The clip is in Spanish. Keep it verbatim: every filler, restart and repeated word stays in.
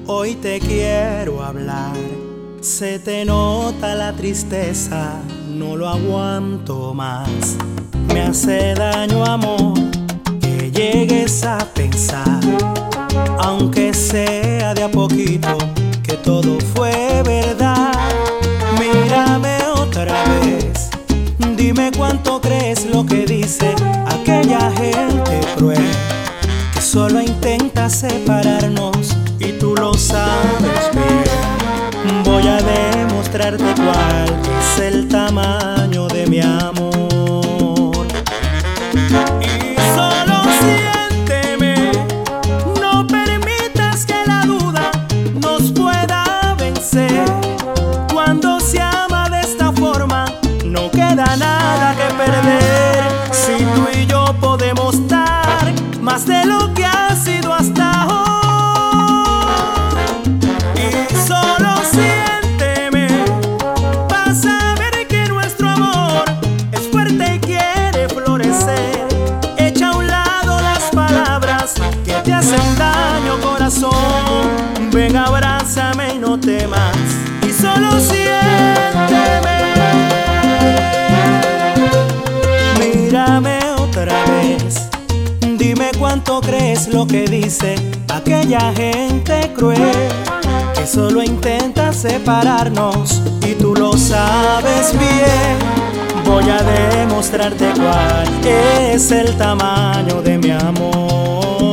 Hoy te quiero hablar, se te nota la tristeza, no lo aguanto más. Me hace daño, amor, que llegues a pensar, aunque sea de a poquito, que todo fue verdad. Mírame otra vez, dime cuánto crees lo que dice aquella gente cruel, que solo intenta separarnos y tú lo sabes bien. Voy a demostrarte cuál es el tamaño de mi amor. Y solo siénteme, no permitas que la duda nos pueda vencer. Cuando se ama de esta forma, no queda nada que perder. Si tú y yo podemos dar más de lo que ha sido hasta hoy. Y solo siénteme, vas a ver que nuestro amor es fuerte y quiere florecer. Echa a un lado las palabras que te hacen daño, corazón. Ven, abrázame y no temas, y solo siénteme. Mírame otra vez, dime cuánto crees lo que dice aquella gente cruel, que solo intenta separarnos y tú lo sabes bien. Voy a demostrarte cuál es el tamaño de mi amor.